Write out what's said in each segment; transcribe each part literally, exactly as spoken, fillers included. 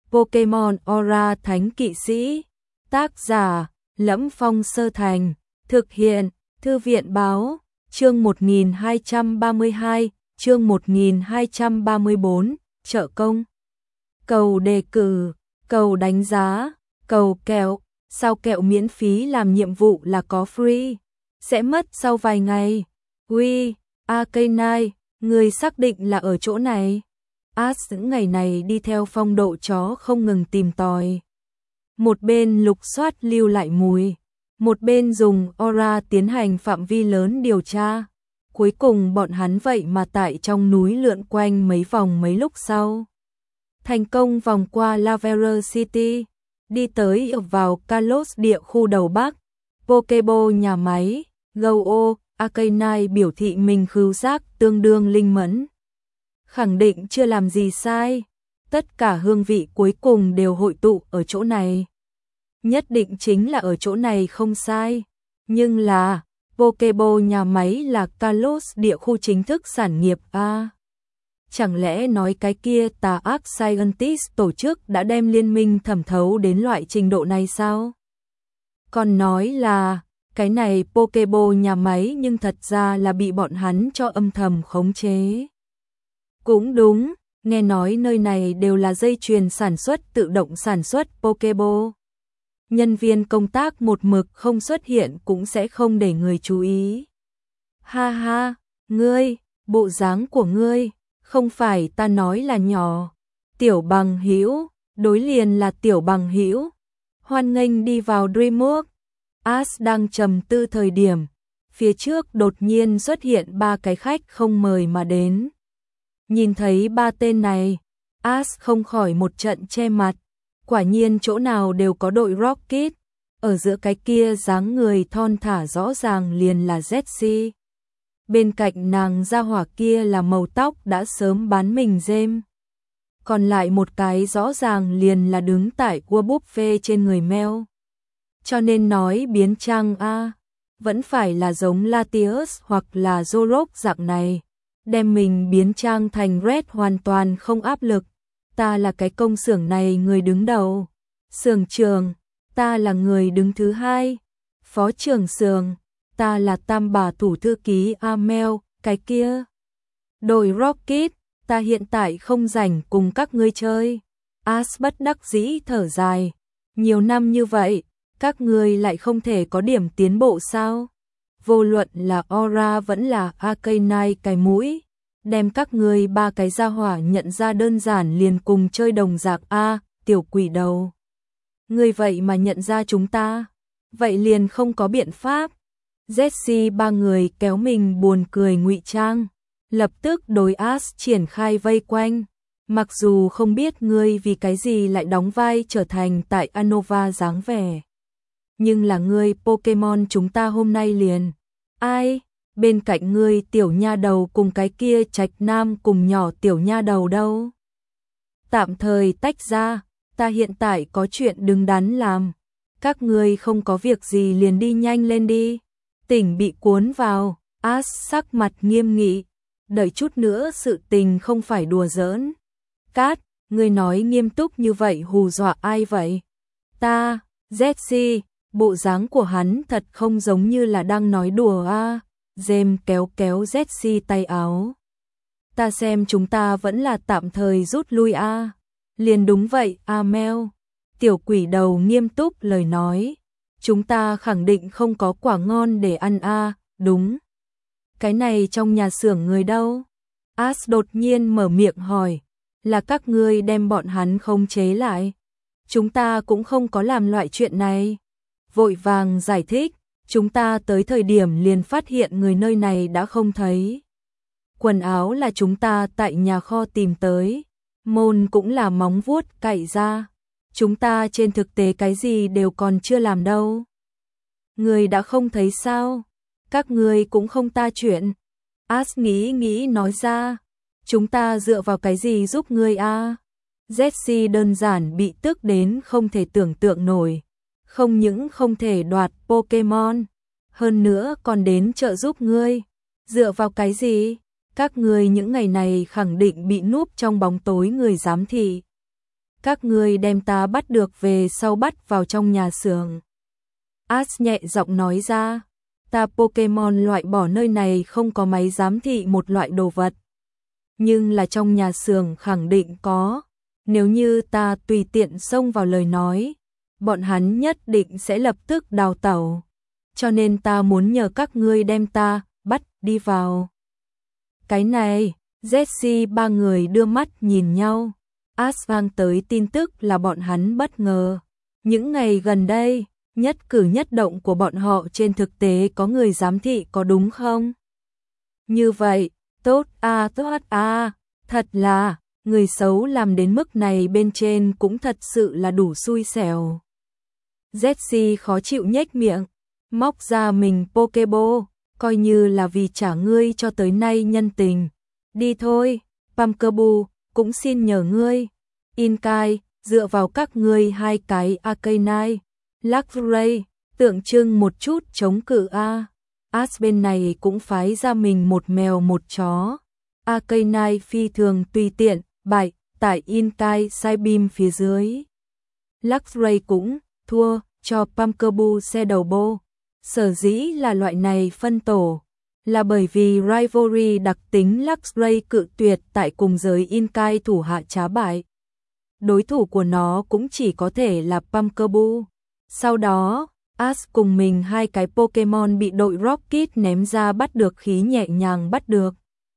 Pokemon Aura Thánh Kỵ Sĩ. Tác giả: Lẫm Phong Sơ Thành. Thực hiện: Thư viện báo. Chương một nghìn hai trăm ba mươi hai, chương một nghìn hai trăm ba mươi bốn, trợ công. Cầu đề cử, cầu đánh giá, cầu kẹo. Sao kẹo miễn phí làm nhiệm vụ là có free? Sẽ mất sau vài ngày. Ui, Arcanine, người xác định là ở chỗ này. Ash những ngày này đi theo phong độ chó không ngừng tìm tòi. Một bên lục soát lưu lại mùi, một bên dùng Aura tiến hành phạm vi lớn điều tra. Cuối cùng bọn hắn vậy mà tại trong núi lượn quanh mấy vòng mấy lúc sau. Thành công vòng qua Laverer City, đi tới vào Kalos địa khu đầu Bắc. Pokeball nhà máy, Go-O, Arcanine biểu thị mình khứu giác tương đương linh mẫn. Khẳng định chưa làm gì sai, tất cả hương vị cuối cùng đều hội tụ ở chỗ này. Nhất định chính là ở chỗ này không sai, nhưng là Pokeball nhà máy là Kalos địa khu chính thức sản nghiệp a. Chẳng lẽ nói cái kia tà ác Scientist tổ chức đã đem liên minh thẩm thấu đến loại trình độ này sao? Còn nói là cái này Pokeball nhà máy nhưng thật ra là bị bọn hắn cho âm thầm khống chế. Cũng đúng, nghe nói nơi này đều là dây chuyền sản xuất tự động sản xuất Pokeball. Nhân viên công tác một mực không xuất hiện cũng sẽ không để người chú ý. Ha ha, ngươi, bộ dáng của ngươi, không phải ta nói là nhỏ. Tiểu Bằng Hữu, đối liền là Tiểu Bằng Hữu. Hoan nghênh đi vào Dreamworld. Ash đang trầm tư thời điểm, phía trước đột nhiên xuất hiện ba cái khách không mời mà đến. Nhìn thấy ba tên này, Ash không khỏi một trận che mặt. Quả nhiên chỗ nào đều có đội Rocket, ở giữa cái kia dáng người thon thả rõ ràng liền là Jessie. Bên cạnh nàng gia hỏa kia là màu tóc đã sớm bán mình rêm. Còn lại một cái rõ ràng liền là đứng tại cua buffet trên người Mel. Cho nên nói biến trang a, vẫn phải là giống Latios hoặc là Zorok dạng này, đem mình biến trang thành Red hoàn toàn không áp lực. Ta là cái công xưởng này người đứng đầu. Xưởng trưởng, ta là người đứng thứ hai. Phó trưởng xưởng, ta là tam bà thủ thư ký Amel, cái kia. Đội Rocket, ta hiện tại không rảnh cùng các ngươi chơi. Ash bất đắc dĩ thở dài. Nhiều năm như vậy, các ngươi lại không thể có điểm tiến bộ sao? Vô luận là Aura vẫn là Arcanine cái mũi. Đem các ngươi ba cái gia hỏa nhận ra đơn giản liền cùng chơi đồng dạng a, tiểu quỷ đầu. Ngươi vậy mà nhận ra chúng ta, vậy liền không có biện pháp. Jessie ba người kéo mình buồn cười ngụy trang, lập tức đối Ash triển khai vây quanh. Mặc dù không biết ngươi vì cái gì lại đóng vai trở thành tại Anova dáng vẻ, nhưng là ngươi Pokemon chúng ta hôm nay liền. Ai? Bên cạnh ngươi tiểu nha đầu cùng cái kia Trạch Nam cùng nhỏ tiểu nha đầu đâu? Tạm thời tách ra, ta hiện tại có chuyện đứng đắn làm. Các ngươi không có việc gì liền đi nhanh lên đi. Tỉnh bị cuốn vào, Ash sắc mặt nghiêm nghị. Đợi chút nữa sự tình không phải đùa giỡn. Cát, ngươi nói nghiêm túc như vậy hù dọa ai vậy? Ta, Jessie, bộ dáng của hắn thật không giống như là đang nói đùa a. Jem kéo kéo Jessie tay áo. Ta xem chúng ta vẫn là tạm thời rút lui a. À. Liền đúng vậy, Amel. Tiểu quỷ đầu nghiêm túc lời nói. Chúng ta khẳng định không có quả ngon để ăn a, à. Đúng. Cái này trong nhà xưởng người đâu? Ash đột nhiên mở miệng hỏi. Là các ngươi đem bọn hắn khống chế lại. Chúng ta cũng không có làm loại chuyện này. Vội vàng giải thích. Chúng ta tới thời điểm liền phát hiện người nơi này đã không thấy. Quần áo là chúng ta tại nhà kho tìm tới. Môn cũng là móng vuốt cạy ra. Chúng ta trên thực tế cái gì đều còn chưa làm đâu. Người đã không thấy sao? Các người cũng không ta chuyện. Ash nghĩ nghĩ nói ra. Chúng ta dựa vào cái gì giúp ngươi a? À? Jessie đơn giản bị tức đến không thể tưởng tượng nổi. Không những không thể đoạt Pokemon, hơn nữa còn đến trợ giúp ngươi. Dựa vào cái gì? Các ngươi những ngày này khẳng định bị núp trong bóng tối người giám thị. các ngươi đem ta bắt được về sau bắt vào trong nhà xưởng. Ash nhẹ giọng nói ra, ta Pokemon loại bỏ nơi này không có máy giám thị một loại đồ vật. Nhưng là trong nhà xưởng khẳng định có, nếu như ta tùy tiện xông vào lời nói, bọn hắn nhất định sẽ lập tức đào tẩu. Cho nên ta muốn nhờ các ngươi đem ta bắt đi vào. Cái này, Jessie ba người đưa mắt nhìn nhau. Ash vang tới tin tức là bọn hắn bất ngờ. Những ngày gần đây, nhất cử nhất động của bọn họ trên thực tế có người giám thị có đúng không? Như vậy, tốt à tốt à, thật là, người xấu làm đến mức này bên trên cũng thật sự là đủ xui xẻo. Jessie khó chịu nhếch miệng, móc ra mình Pokeball, coi như là vì trả ngươi cho tới nay nhân tình. Đi thôi, Pumpkaboo, cũng xin nhờ ngươi. Inkai, dựa vào các ngươi hai cái Arcanine, Luxray, tượng trưng một chút chống cự A. Ash bên này cũng phái ra mình một mèo một chó. Arcanine phi thường tùy tiện, bại, tại Inkai Psybeam phía dưới. Luxray cũng thua cho Pumpkaboo xe đầu bô. Sở dĩ là loại này phân tổ, là bởi vì Rivalry đặc tính Luxray cự tuyệt tại cùng giới Inkai thủ hạ trá bại. Đối thủ của nó cũng chỉ có thể là Pumpkaboo. Sau đó, Ash cùng mình hai cái Pokemon bị đội Rocket ném ra bắt được khí nhẹ nhàng bắt được.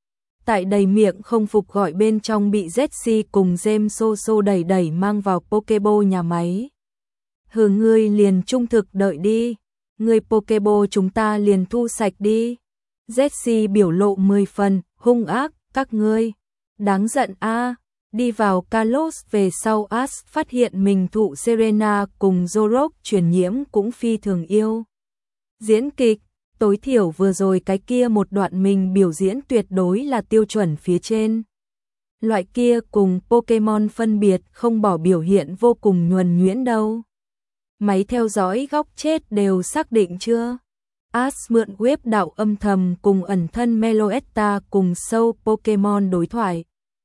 Tại đầy miệng không phục gọi bên trong bị Jessie cùng James Soso đẩy đẩy mang vào Pokeball nhà máy. Hừ, ngươi liền trung thực đợi đi. Người Pokeball chúng ta liền thu sạch đi. Jessie biểu lộ mười phần, hung ác, các ngươi. Đáng giận a. Đi vào Kalos về sau Ash phát hiện mình thụ Serena cùng Zorok truyền nhiễm cũng phi thường yêu. Diễn kịch, tối thiểu vừa rồi cái kia một đoạn mình biểu diễn tuyệt đối là tiêu chuẩn phía trên. Loại kia cùng Pokemon phân biệt không bỏ biểu hiện vô cùng nhuần nhuyễn đâu. Máy theo dõi góc chết đều xác định chưa? Ash mượn web đạo âm thầm cùng ẩn thân Meloetta cùng sâu Pokemon đối thoại.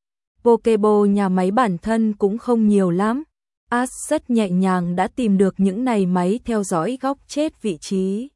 Pokeball nhà máy bản thân cũng không nhiều lắm. Ash rất nhẹ nhàng đã tìm được những này máy theo dõi góc chết vị trí.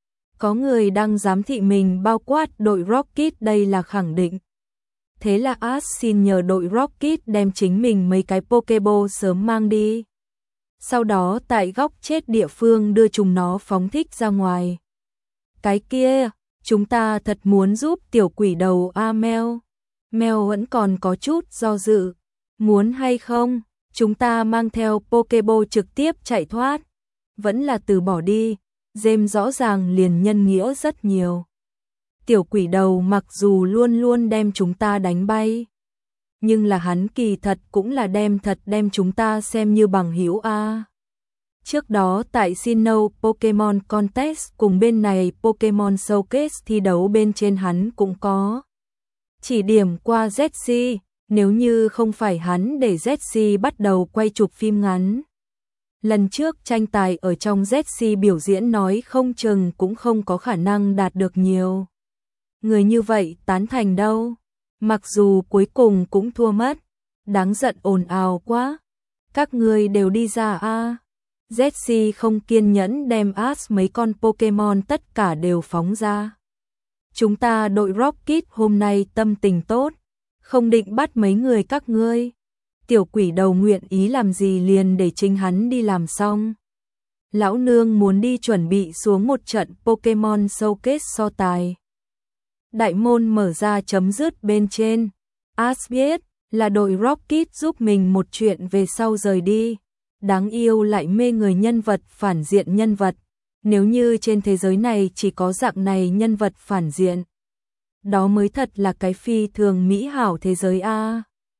Có người đang giám thị mình bao quát đội Rocket đây là khẳng định. Thế là Ash xin nhờ đội Rocket đem chính mình mấy cái Pokeball sớm mang đi. Sau đó tại góc chết địa phương đưa chúng nó phóng thích ra ngoài. Cái kia, chúng ta thật muốn giúp tiểu quỷ đầu A Mel. Mel vẫn còn có chút do dự. Muốn hay không, chúng ta mang theo Pokeball trực tiếp chạy thoát. Vẫn là từ bỏ đi, James rõ ràng liền nhân nghĩa rất nhiều. Tiểu quỷ đầu mặc dù luôn luôn đem chúng ta đánh bay, nhưng là hắn kỳ thật cũng là đem thật đem chúng ta xem như bằng hữu a. Trước đó tại Sinnoh Pokemon Contest cùng bên này Pokemon Showcase thi đấu bên trên hắn cũng có chỉ điểm qua Jessie, nếu như không phải hắn để Jessie bắt đầu quay chụp phim ngắn. Lần trước tranh tài ở trong Jessie biểu diễn nói không chừng cũng không có khả năng đạt được nhiều người như vậy tán thành đâu. Mặc dù cuối cùng cũng thua mất. Đáng giận, ồn ào quá. Các người đều đi ra a. À. Jessie không kiên nhẫn đem Ash mấy con Pokemon tất cả đều phóng ra. Chúng ta đội Rocket hôm nay tâm tình tốt, không định bắt mấy người các ngươi. Tiểu quỷ đầu nguyện ý làm gì liền để chính hắn đi làm xong. Lão nương muốn đi chuẩn bị xuống một trận Pokemon Showcase so tài. Đại môn mở ra chấm dứt bên trên. Ash biết là đội Rocket giúp mình một chuyện về sau rời đi. Đáng yêu lại mê người nhân vật phản diện nhân vật. Nếu như trên thế giới này chỉ có dạng này nhân vật phản diện, đó mới thật là cái phi thường mỹ hảo thế giới a.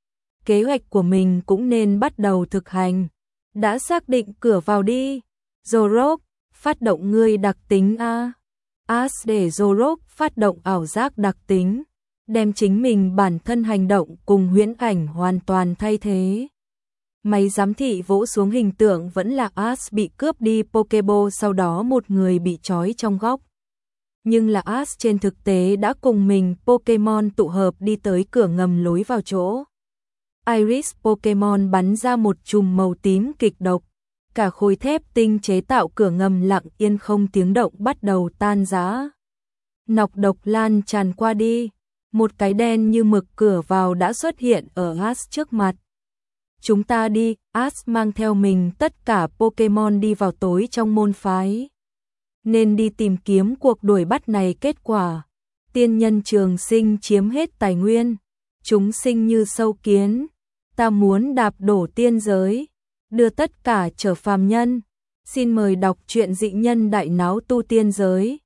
Kế hoạch của mình cũng nên bắt đầu thực hành. Đã xác định cửa vào đi. Zorok, phát động ngươi đặc tính a. Ash để Zorok phát động ảo giác đặc tính, đem chính mình bản thân hành động cùng huyễn ảnh hoàn toàn thay thế. Máy giám thị vỗ xuống hình tượng vẫn là Ash bị cướp đi Pokeball, sau đó một người bị trói trong góc. Nhưng là Ash trên thực tế đã cùng mình Pokemon tụ hợp đi tới cửa ngầm lối vào chỗ. Iris Pokemon bắn ra một chùm màu tím kịch độc. Cả khối thép tinh chế tạo cửa ngầm lặng yên không tiếng động bắt đầu tan rã. Nọc độc lan tràn qua đi. Một cái đen như mực cửa vào đã xuất hiện ở Ash trước mặt. Chúng ta đi, Ash mang theo mình tất cả Pokemon đi vào tối trong môn phái. Nên đi tìm kiếm cuộc đuổi bắt này kết quả. Tiên nhân trường sinh chiếm hết tài nguyên. Chúng sinh như sâu kiến. Ta muốn đạp đổ tiên giới. Đưa tất cả trở phàm nhân. Xin mời đọc truyện dị nhân đại náo tu tiên giới.